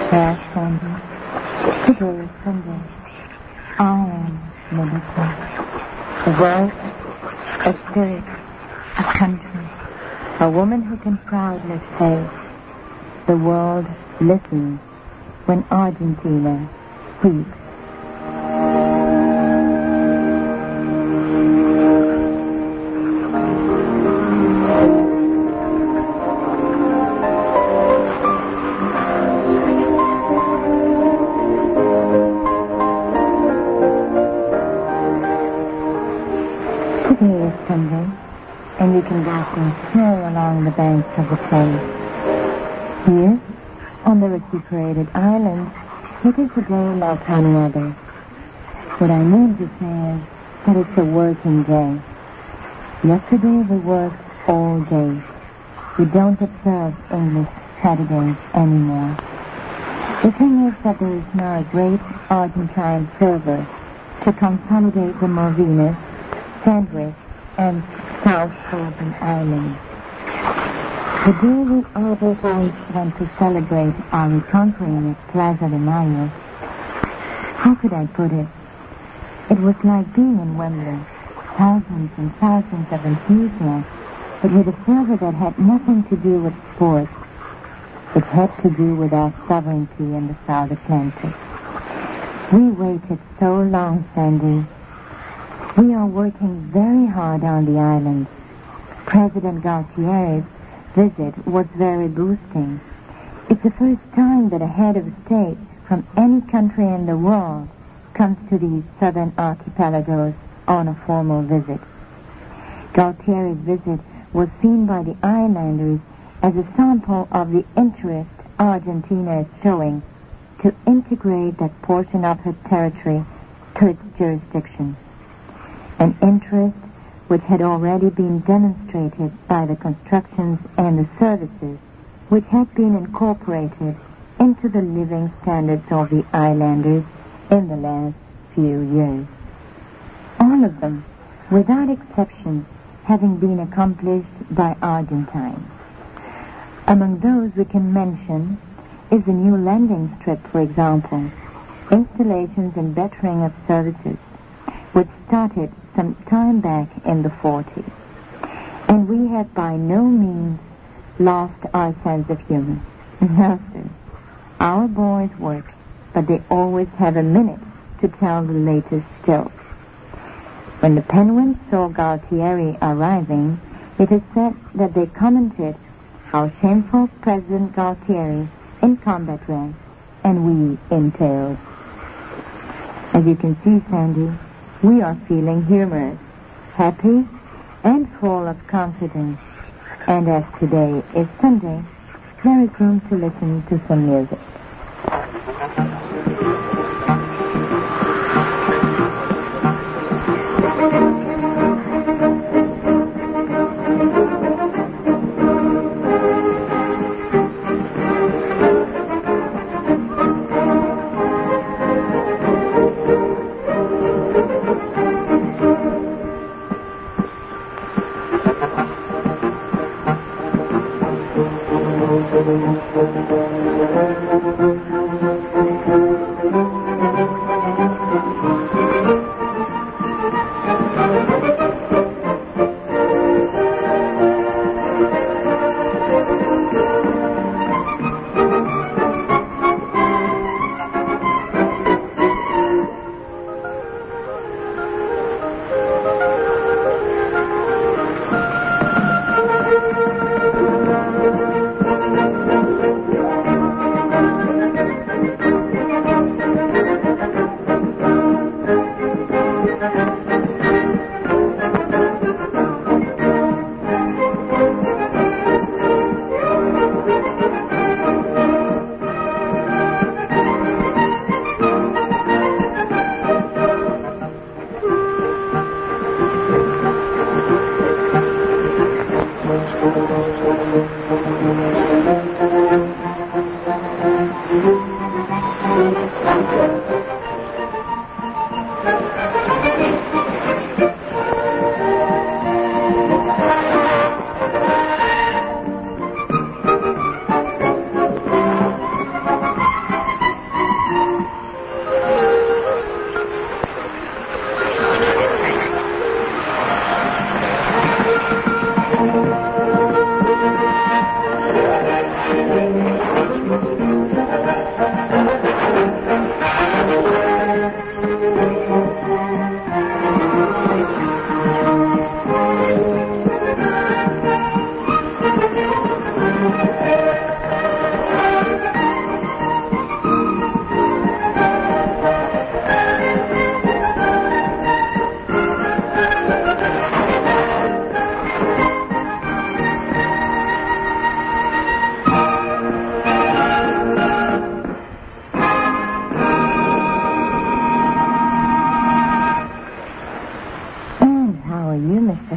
Yes, Sandy. Today is Sunday. I am Melissa. A voice, a spirit, a country. A woman who can proudly say, the world listens when Argentina speaks. Today is Sunday, and you can walk and stroll along the banks of the Thames. Here, on the recuperated island, it is a day like any other. What I mean to say is that it's a working day. Yesterday we worked all day. We don't observe English Saturdays anymore. The thing is that there is now a great Argentine fervor to consolidate the Malvinas, Sandwich, and South Solomon Islands. The day we always went to celebrate our reconquering at Plaza de Mayo, how could I put it? It was like being in Wembley, thousands and thousands of enthusiasts, but with a fervor that had nothing to do with sports. It had to do with our sovereignty in the South Atlantic. We waited so long, Sandy. We are working very hard on the island. President Galtieri's visit was very boosting. It's the first time that a head of state from any country in the world comes to these southern archipelagos on a formal visit. Galtieri's visit was seen by the islanders as a sample of the interest Argentina is showing to integrate that portion of her territory to its jurisdiction. An interest which had already been demonstrated by the constructions and the services which had been incorporated into the living standards of the islanders in the last few years. All of them, without exception, having been accomplished by Argentines. Among those we can mention is the new landing strip, for example, installations and bettering of services, which started some time back in the 40s. And we have by no means lost our sense of humor. No, sir. Our boys work, but they always have a minute to tell the latest joke. When the Penguins saw Galtieri arriving, it is said that they commented how shameful President Galtieri in combat ranks and we in tails. As you can see, Sandy, we are feeling humorous, happy, and full of confidence. And as today is Sunday, there is room to listen to some music.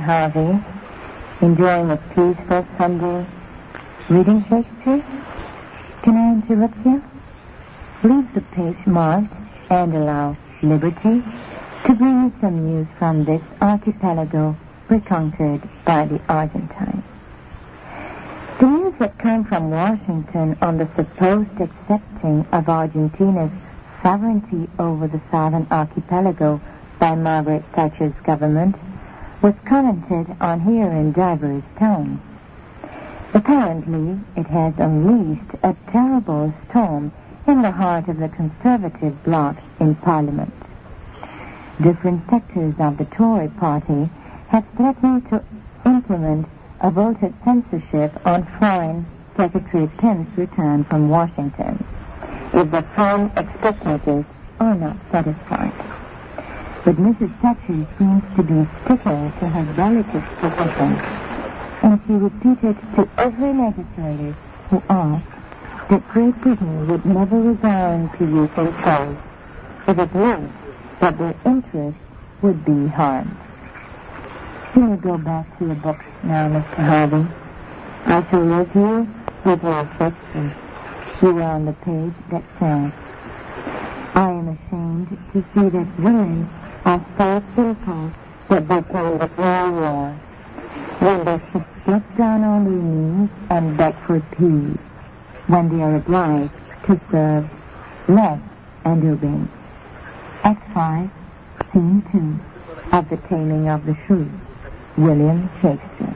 Harvey, enjoying a peaceful Sunday, reading Shakespeare? Can I interrupt you? Leave the page marked and allow liberty to bring you some news from this archipelago reconquered by the Argentines. The news that came from Washington on the supposed accepting of Argentina's sovereignty over the southern archipelago by Margaret Thatcher's government was commented on here in diverse tones. Apparently, it has unleashed a terrible storm in the heart of the conservative bloc in Parliament. Different sectors of the Tory party have threatened to implement a voted censorship on Foreign Secretary Pence return from Washington if the foreign expectancies are not satisfied. But Mrs. Thatcher seems to be sticking to her delicate position, and she repeated to every legislator who asked that Great Britain would never resign to use and trade if it meant that their interests would be harmed. Can you go back to your books now, Mr. Harvey? I shall leave you with my question. You were on the page that says, I am ashamed to see that women are so simple that they can declare war when they should get down on their knees and beg for peace when they are obliged to serve less and obey. Act 5, Scene 2 of The Taming of the Shrew, William Shakespeare.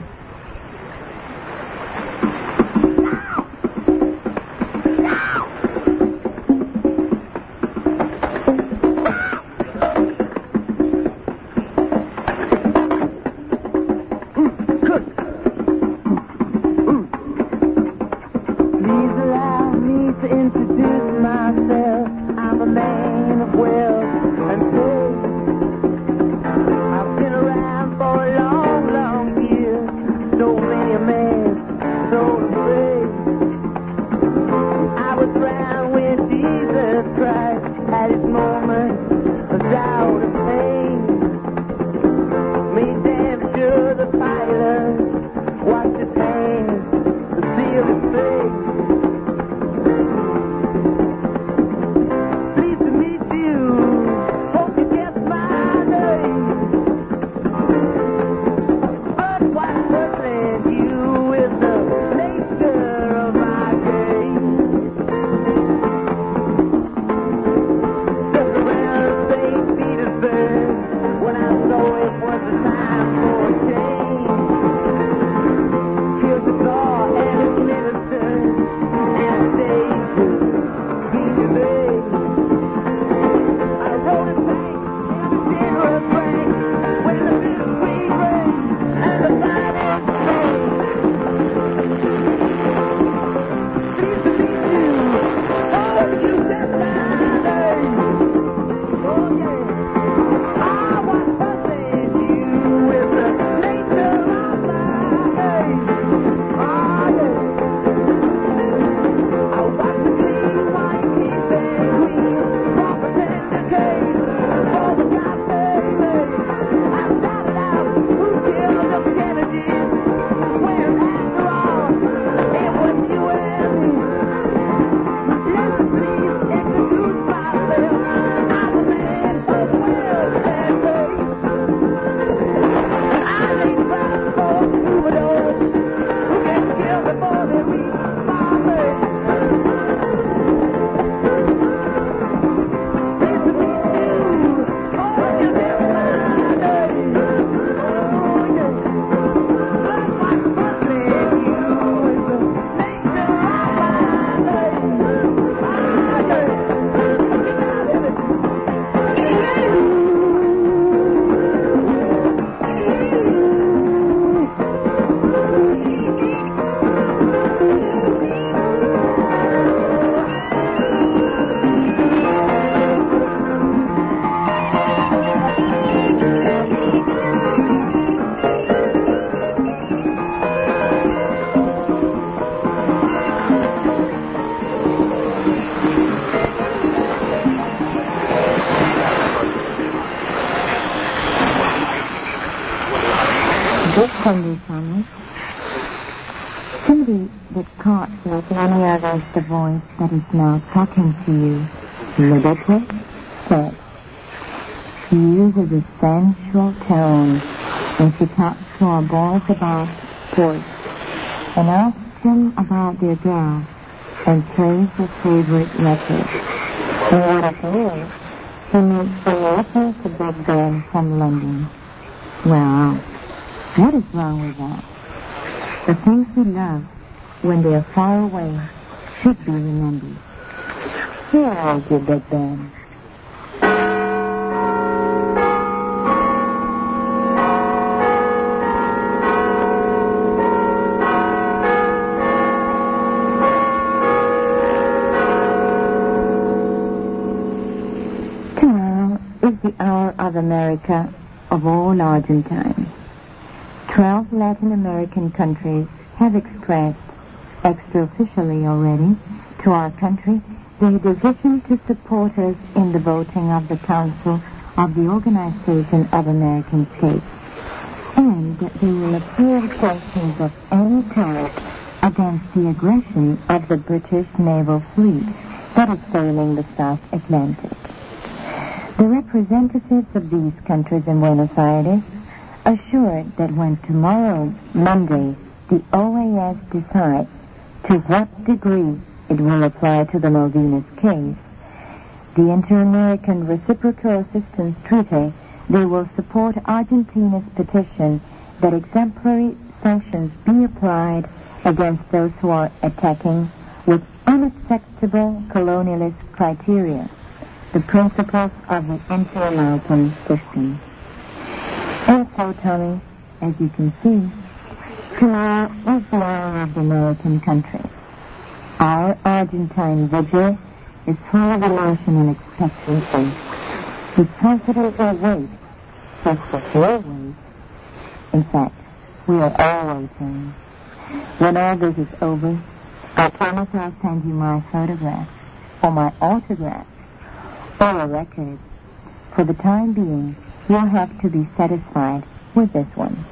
Pleased to meet you. Hope This Sunday, Thomas, somebody that caught like many others the voice that is now talking to you, Liberty, said. She uses a sensual tone when she talks to our boys about sports and asks them about their girls and plays their favorite record. And what it is, she makes them listen to Big Ben from London. Well, what is wrong with that? The things we love when they are far away should be remembered. Here is your Big Ben. The hour of America of all Argentine. 12 Latin American countries have expressed, extraofficially already, to our country their decision to support us in the voting of the Council of the Organization of American States, and they will approve sanctions of any kind against the aggression of the British naval fleet that is sailing the South Atlantic. The representatives of these countries in Buenos Aires assured that when tomorrow, Monday, the OAS decides to what degree it will apply to the Malvinas case, the Inter-American Reciprocal Assistance Treaty, they will support Argentina's petition that exemplary sanctions be applied against those who are attacking with unacceptable colonialist criteria the principles of the inter-American system. And so, Tommy, as you can see, tomorrow is the hour of the American country. Our Argentine vigil is full of emotion and expectancy. We confidently wait, just as we wait. In fact, we are all waiting. When all this is over, I promise I'll send you my photograph or my autograph or a record. For the time being, you'll have to be satisfied with this one.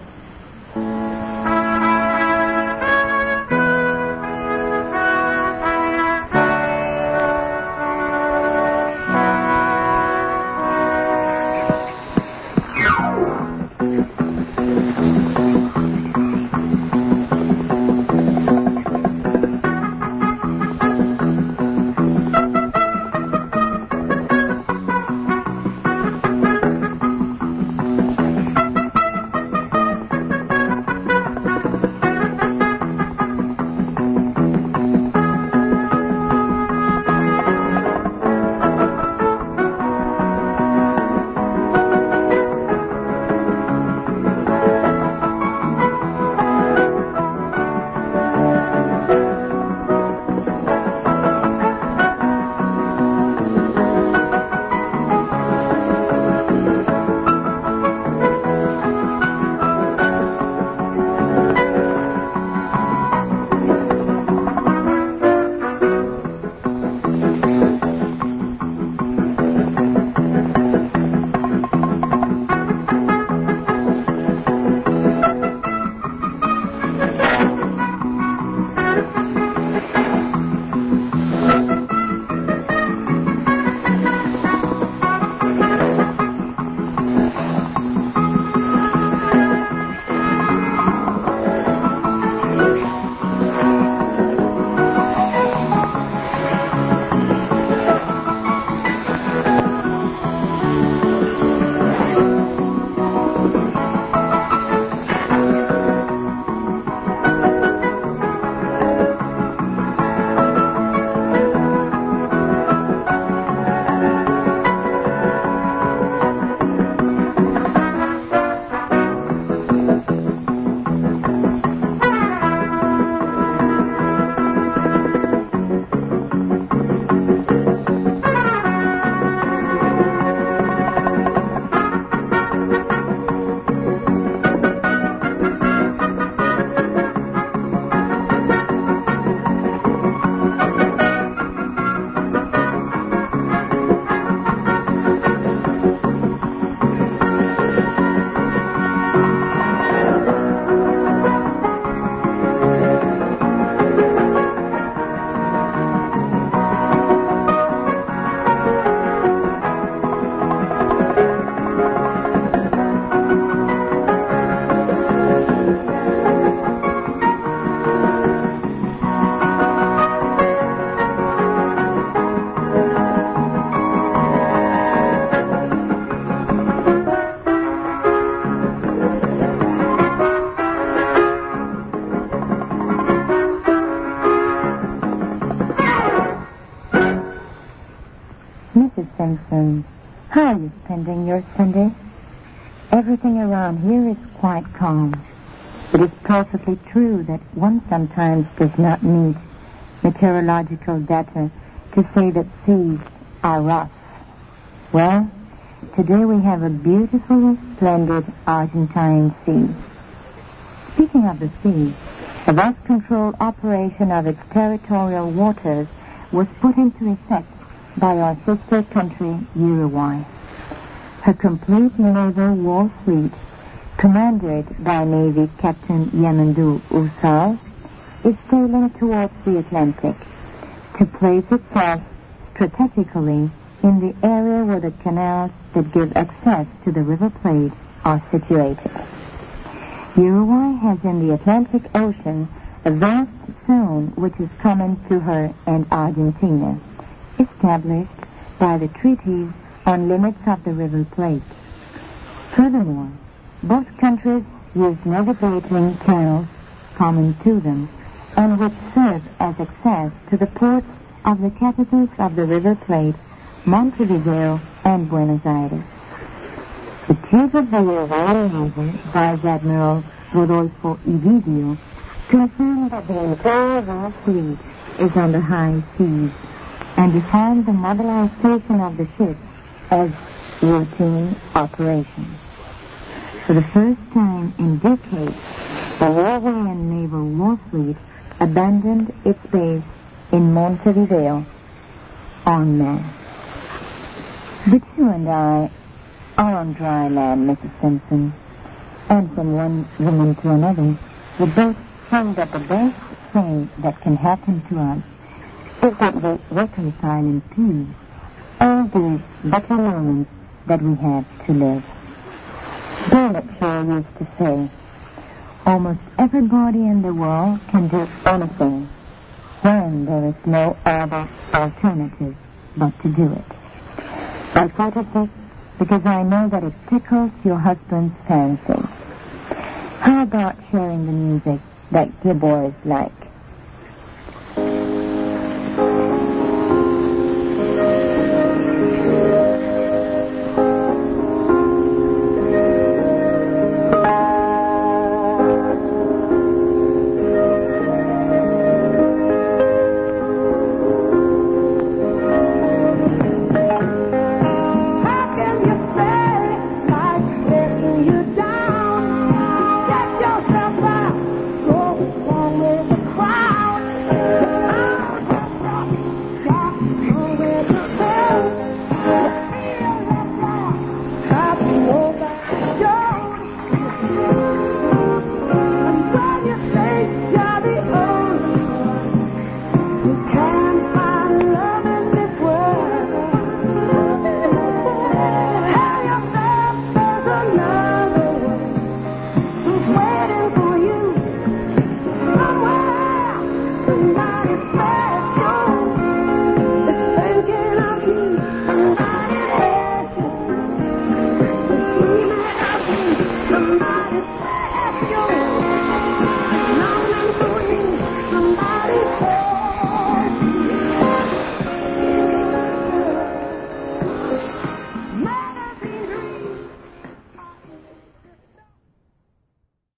Mrs. Simpson, how are you spending your Sunday? Everything around here is quite calm. It is perfectly true that one sometimes does not need meteorological data to say that seas are rough. Well, today we have a beautiful, splendid Argentine sea. Speaking of the sea, a vast control operation of its territorial waters was put into effect by our sister country, Uruguay. Her complete naval war fleet, commanded by Navy Captain Yamandu Usal, is sailing towards the Atlantic to place itself strategically in the area where the canals that give access to the River Plate are situated. Uruguay has in the Atlantic Ocean a vast zone which is common to her and Argentina, established by the treaties on limits of the River Plate. Furthermore, both countries use navigating channels common to them and which serve as access to the ports of the capitals of the River Plate, Montevideo and Buenos Aires. The chief of the Uruguayan Navy, Vice Admiral Rodolfo Egidio, confirmed that the entire war fleet is on the high seas and defined the mobilization of the ships as routine operations. For the first time in decades, the Uruguayan naval war fleet abandoned its base in Montevideo en masse. But you and I are on dry land, Mrs. Simpson, and from one woman to another, we both find that the best thing that can happen to us is that we reconcile in peace all these better moments that we have to live. Bernard Shaw used to say, almost everybody in the world can do anything when there is no other alternative but to do it. I thought of this because I know that it tickles your husband's fancy. How about sharing the music that your boys like?